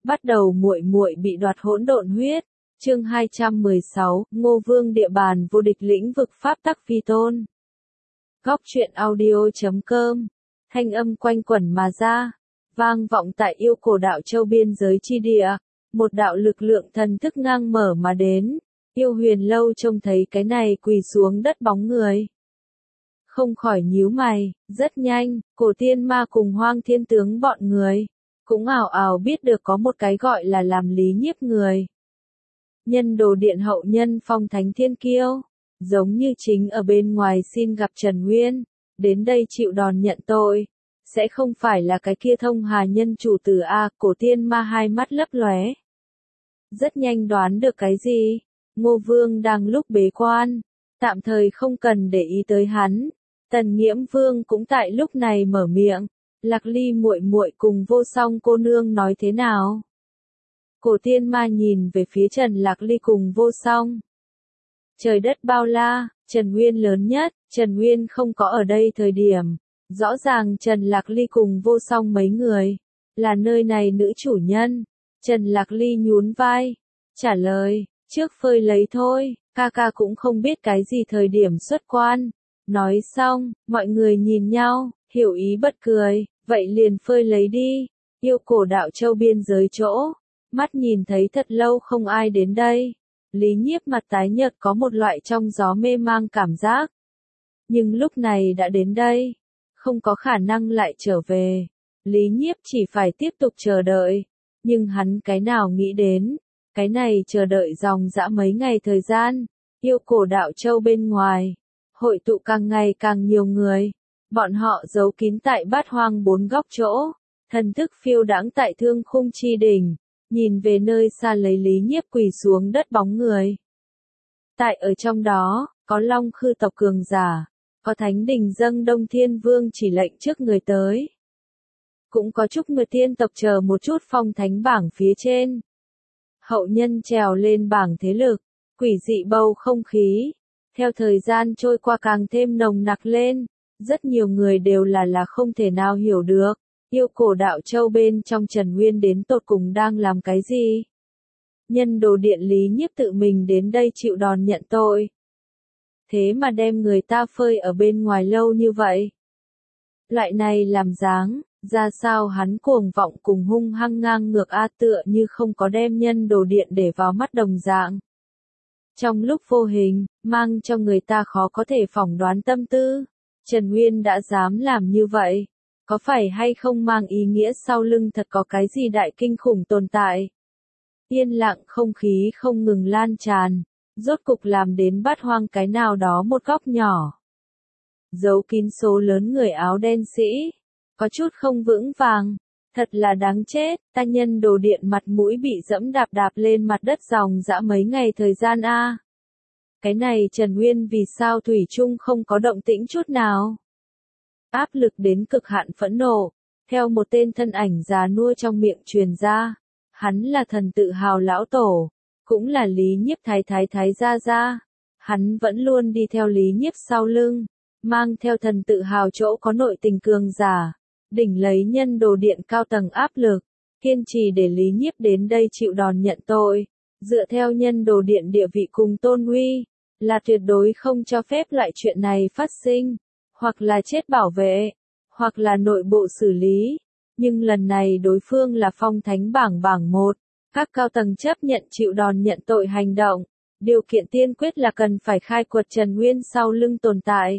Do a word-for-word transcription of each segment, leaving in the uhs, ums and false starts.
Bắt đầu muội muội bị đoạt hỗn độn huyết. Chương hai trăm mười sáu, Ngô Vương địa bàn vô địch lĩnh vực pháp tắc phi tôn. Góc truyện audio chấm com. Thanh âm quanh quẩn mà ra, vang vọng tại yêu cổ đạo châu biên giới chi địa. Một đạo lực lượng thần thức ngang mở mà đến. Yêu Huyền Lâu trông thấy cái này quỳ xuống đất bóng người, không khỏi nhíu mày. Rất nhanh, Cổ Tiên Ma cùng Hoang Thiên Tướng bọn người cũng ào ào biết được có một cái gọi là làm Lý Nhiếp người. Nhân đồ điện hậu nhân Phong Thánh Thiên Kiêu, giống như chính ở bên ngoài xin gặp Trần Nguyên, đến đây chịu đòn nhận tội, sẽ không phải là cái kia Thông Hà nhân chủ tử a. Cổ Tiên Ma hai mắt lấp lóe, rất nhanh đoán được cái gì. Ngô Vương đang lúc bế quan, tạm thời không cần để ý tới hắn. Tần Nghiễm Vương cũng tại lúc này mở miệng, Lạc Ly muội muội cùng Vô Song cô nương nói thế nào? Cổ Tiên Ma nhìn về phía Trần Lạc Ly cùng Vô Song. Trời đất bao la, Trần Nguyên lớn nhất, Trần Nguyên không có ở đây thời điểm, rõ ràng Trần Lạc Ly cùng Vô Song mấy người là nơi này nữ chủ nhân. Trần Lạc Ly nhún vai, trả lời, trước phơi lấy thôi, ca ca cũng không biết cái gì thời điểm xuất quan. Nói xong, mọi người nhìn nhau, hiểu ý bật cười, vậy liền phơi lấy đi. Yêu cổ đạo châu biên giới chỗ, mắt nhìn thấy thật lâu không ai đến đây. Lý Nhiếp mặt tái nhợt có một loại trong gió mê mang cảm giác. Nhưng lúc này đã đến đây, không có khả năng lại trở về. Lý Nhiếp chỉ phải tiếp tục chờ đợi. Nhưng hắn cái nào nghĩ đến, cái này chờ đợi dòng dã mấy ngày thời gian, yêu cổ đạo châu bên ngoài, hội tụ càng ngày càng nhiều người. Bọn họ giấu kín tại bát hoang bốn góc chỗ, thần thức phiêu đãng tại thương khung chi đỉnh, nhìn về nơi xa lấy Lý Nhiếp quỳ xuống đất bóng người. Tại ở trong đó, có Long Khư tộc cường giả, có Thánh Đình dâng Đông Thiên Vương chỉ lệnh trước người tới. Cũng có Trúc Nguyệt Thiên tộc chờ một chút phong thánh bảng phía trên. Hậu nhân trèo lên bảng thế lực, quỷ dị bầu không khí. Theo thời gian trôi qua càng thêm nồng nặc lên, rất nhiều người đều là là không thể nào hiểu được. Yêu cổ đạo châu bên trong Trần Nguyên đến tột cùng đang làm cái gì? Nhân đồ điện Lý Nhiếp tự mình đến đây chịu đòn nhận tội. Thế mà đem người ta phơi ở bên ngoài lâu như vậy. Loại này làm dáng, ra sao hắn cuồng vọng cùng hung hăng ngang ngược a tựa như không có đem nhân đồ điện để vào mắt đồng dạng. Trong lúc vô hình, mang cho người ta khó có thể phỏng đoán tâm tư. Trần Nguyên đã dám làm như vậy. Có phải hay không mang ý nghĩa sau lưng thật có cái gì đại kinh khủng tồn tại? Yên lặng không khí không ngừng lan tràn, rốt cục làm đến bát hoang cái nào đó một góc nhỏ. Giấu kín số lớn người áo đen sĩ, có chút không vững vàng, thật là đáng chết. Ta nhân đồ điện mặt mũi bị dẫm đạp đạp lên mặt đất dòng dã mấy ngày thời gian a. Cái này Trần Nguyên vì sao thủy chung không có động tĩnh chút nào? Áp lực đến cực hạn phẫn nộ, theo một tên thân ảnh già nua trong miệng truyền ra. Hắn là thần tự hào lão tổ, cũng là Lý Nhiếp thái thái thái gia gia. Hắn vẫn luôn đi theo Lý Nhiếp sau lưng, mang theo thần tự hào chỗ có nội tình cường giả, đỉnh lấy nhân đồ điện cao tầng áp lực, kiên trì để Lý Nhiếp đến đây chịu đòn nhận tội. Dựa theo nhân đồ điện địa vị cùng tôn uy, là tuyệt đối không cho phép loại chuyện này phát sinh. Hoặc là chết bảo vệ, hoặc là nội bộ xử lý. Nhưng lần này đối phương là phong thánh bảng bảng một, các cao tầng chấp nhận chịu đòn nhận tội hành động. Điều kiện tiên quyết là cần phải khai quật Trần Nguyên sau lưng tồn tại.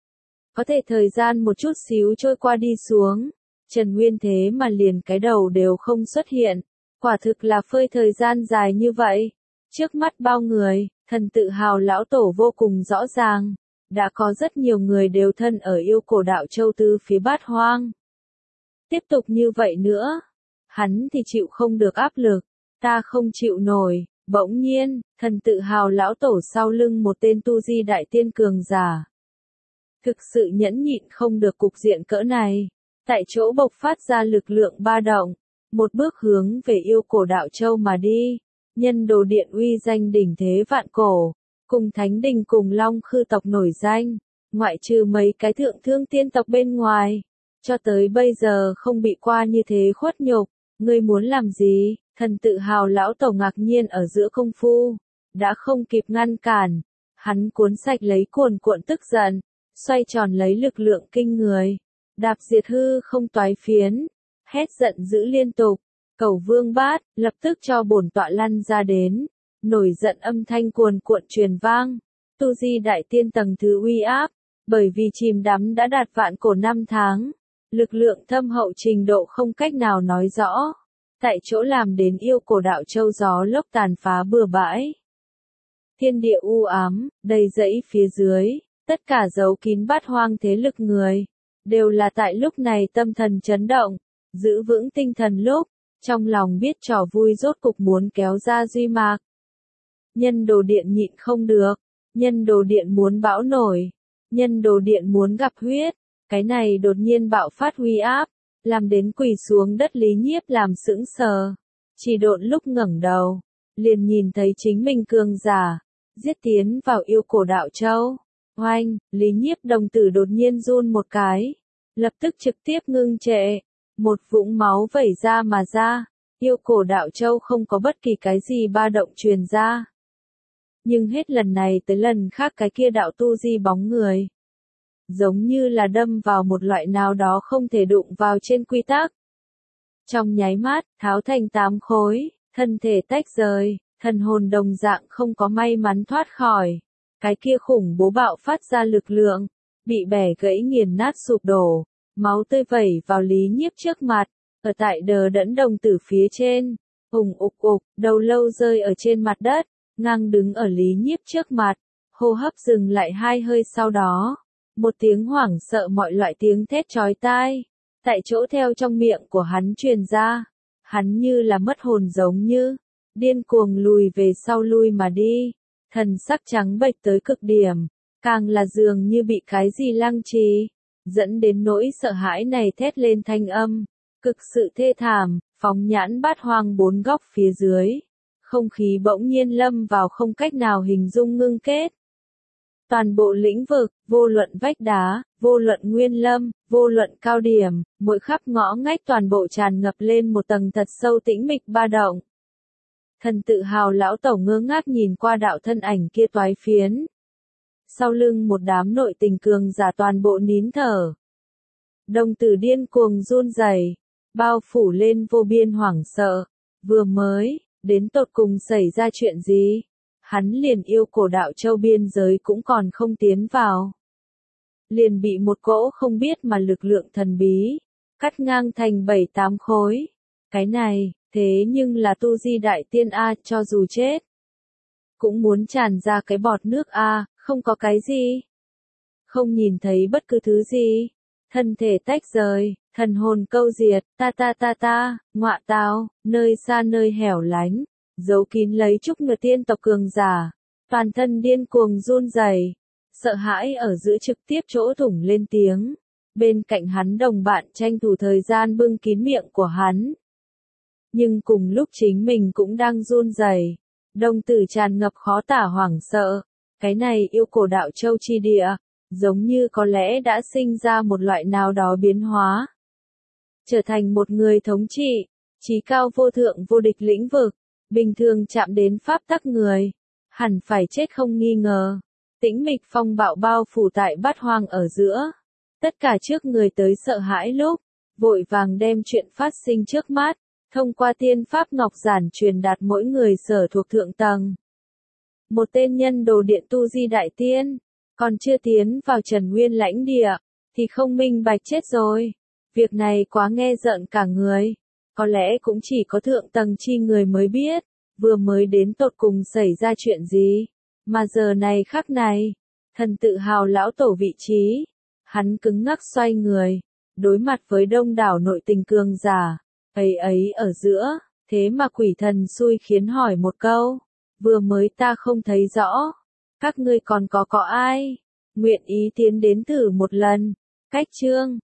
Có thể thời gian một chút xíu trôi qua đi xuống, Trần Nguyên thế mà liền cái đầu đều không xuất hiện. Quả thực là phơi thời gian dài như vậy. Trước mắt bao người, thần tự hào lão tổ vô cùng rõ ràng. Đã có rất nhiều người đều thân ở yêu cổ đạo châu tư phía bát hoang. Tiếp tục như vậy nữa, hắn thì chịu không được áp lực, ta không chịu nổi. Bỗng nhiên, thần tự hào lão tổ sau lưng một tên tu di đại tiên cường giả. Thực sự nhẫn nhịn không được cục diện cỡ này, tại chỗ bộc phát ra lực lượng ba động, một bước hướng về yêu cổ đạo châu mà đi. Nhân đồ điện uy danh đỉnh thế vạn cổ. Cùng Thánh Đình cùng Long Khư tộc nổi danh, ngoại trừ mấy cái thượng thương tiên tộc bên ngoài, cho tới bây giờ không bị qua như thế khuất nhục. Ngươi muốn làm gì? Thần tự hào lão tổ ngạc nhiên ở giữa công phu, đã không kịp ngăn cản, hắn cuốn sạch lấy cuồn cuộn tức giận, xoay tròn lấy lực lượng kinh người, đạp diệt hư không toái phiến, hét giận dữ liên tục, cầu vương bát, lập tức cho bổn tọa lăn ra đến, nổi giận âm thanh cuồn cuộn truyền vang, tu di đại tiên tầng thứ uy áp, bởi vì chìm đắm đã đạt vạn cổ năm tháng, lực lượng thâm hậu trình độ không cách nào nói rõ, tại chỗ làm đến yêu cổ đạo châu gió lốc tàn phá bừa bãi. Thiên địa u ám, đầy rẫy phía dưới, tất cả giấu kín bát hoang thế lực người, đều là tại lúc này tâm thần chấn động, giữ vững tinh thần lúc, trong lòng biết trò vui rốt cục muốn kéo ra duy mạc. Nhân đồ điện nhịn không được, nhân đồ điện muốn bão nổi, nhân đồ điện muốn gặp huyết, cái này đột nhiên bạo phát uy áp, làm đến quỳ xuống đất Lý Nhiếp làm sững sờ, chỉ độn lúc ngẩng đầu, liền nhìn thấy chính mình cường giả, giết tiến vào yêu cổ đạo châu. Oanh, Lý Nhiếp đồng tử đột nhiên run một cái, lập tức trực tiếp ngưng trệ, một vũng máu vẩy ra mà ra, yêu cổ đạo châu không có bất kỳ cái gì ba động truyền ra. Nhưng hết lần này tới lần khác cái kia đạo tu di bóng người, giống như là đâm vào một loại nào đó không thể đụng vào trên quy tắc. Trong nháy mắt, tháo thành tám khối, thân thể tách rời, thần hồn đồng dạng không có may mắn thoát khỏi. Cái kia khủng bố bạo phát ra lực lượng, bị bẻ gãy nghiền nát sụp đổ, máu tươi vẩy vào Lý Nhiếp trước mặt, ở tại đờ đẫn đồng tử phía trên, hùng ục ục, đầu lâu rơi ở trên mặt đất, ngang đứng ở Lý Nhiếp trước mặt, hô hấp dừng lại hai hơi sau đó, một tiếng hoảng sợ mọi loại tiếng thét chói tai, tại chỗ theo trong miệng của hắn truyền ra, hắn như là mất hồn giống như, điên cuồng lùi về sau lui mà đi. Thần sắc trắng bệch tới cực điểm, càng là dường như bị cái gì lăng trì, dẫn đến nỗi sợ hãi này thét lên thanh âm, cực sự thê thảm, phóng nhãn bát hoang bốn góc phía dưới, không khí bỗng nhiên lâm vào không cách nào hình dung ngưng kết. Toàn bộ lĩnh vực, vô luận vách đá, vô luận nguyên lâm, vô luận cao điểm, mỗi khắp ngõ ngách toàn bộ tràn ngập lên một tầng thật sâu tĩnh mịch ba động. Thần tự hào lão tổ ngơ ngác nhìn qua đạo thân ảnh kia toái phiến. Sau lưng một đám nội tình cường giả toàn bộ nín thở. Đồng tử điên cuồng run rẩy, bao phủ lên vô biên hoảng sợ. Vừa mới, đến tột cùng xảy ra chuyện gì? Hắn liền yêu cổ đạo châu biên giới cũng còn không tiến vào. Liền bị một cỗ không biết mà lực lượng thần bí, cắt ngang thành bảy tám khối. Cái này, thế nhưng là tu di đại tiên A, cho dù chết, cũng muốn tràn ra cái bọt nước A, không có cái gì. Không nhìn thấy bất cứ thứ gì. Thân thể tách rời, thần hồn câu diệt, ta ta ta ta, ngọa tao, nơi xa nơi hẻo lánh, giấu kín lấy chúc ngựa tiên tộc cường giả, toàn thân điên cuồng run rẩy, sợ hãi ở giữa trực tiếp chỗ thủng lên tiếng. Bên cạnh hắn đồng bạn tranh thủ thời gian bưng kín miệng của hắn. Nhưng cùng lúc chính mình cũng đang run rẩy, đồng tử tràn ngập khó tả hoảng sợ, cái này yêu cổ đạo châu chi địa, giống như có lẽ đã sinh ra một loại nào đó biến hóa. Trở thành một người thống trị, chí cao vô thượng vô địch lĩnh vực, bình thường chạm đến pháp tắc người, hẳn phải chết không nghi ngờ. Tĩnh mịch phong bạo bao phủ tại bát hoang ở giữa. Tất cả trước người tới sợ hãi lúc, vội vàng đem chuyện phát sinh trước mắt, thông qua tiên pháp ngọc giản truyền đạt mỗi người sở thuộc thượng tầng. Một tên nhân đồ điện tu di đại tiên, còn chưa tiến vào Trần Nguyên lãnh địa, thì không minh bạch chết rồi. Việc này quá nghe rợn cả người, có lẽ cũng chỉ có thượng tầng chi người mới biết, vừa mới đến tột cùng xảy ra chuyện gì, mà giờ này khắc này, thần tự hào lão tổ vị trí, hắn cứng ngắc xoay người, đối mặt với đông đảo nội tình cường giả, ấy ấy ở giữa, thế mà quỷ thần xui khiến hỏi một câu, vừa mới ta không thấy rõ, các ngươi còn có có ai, nguyện ý tiến đến thử một lần, cách chương.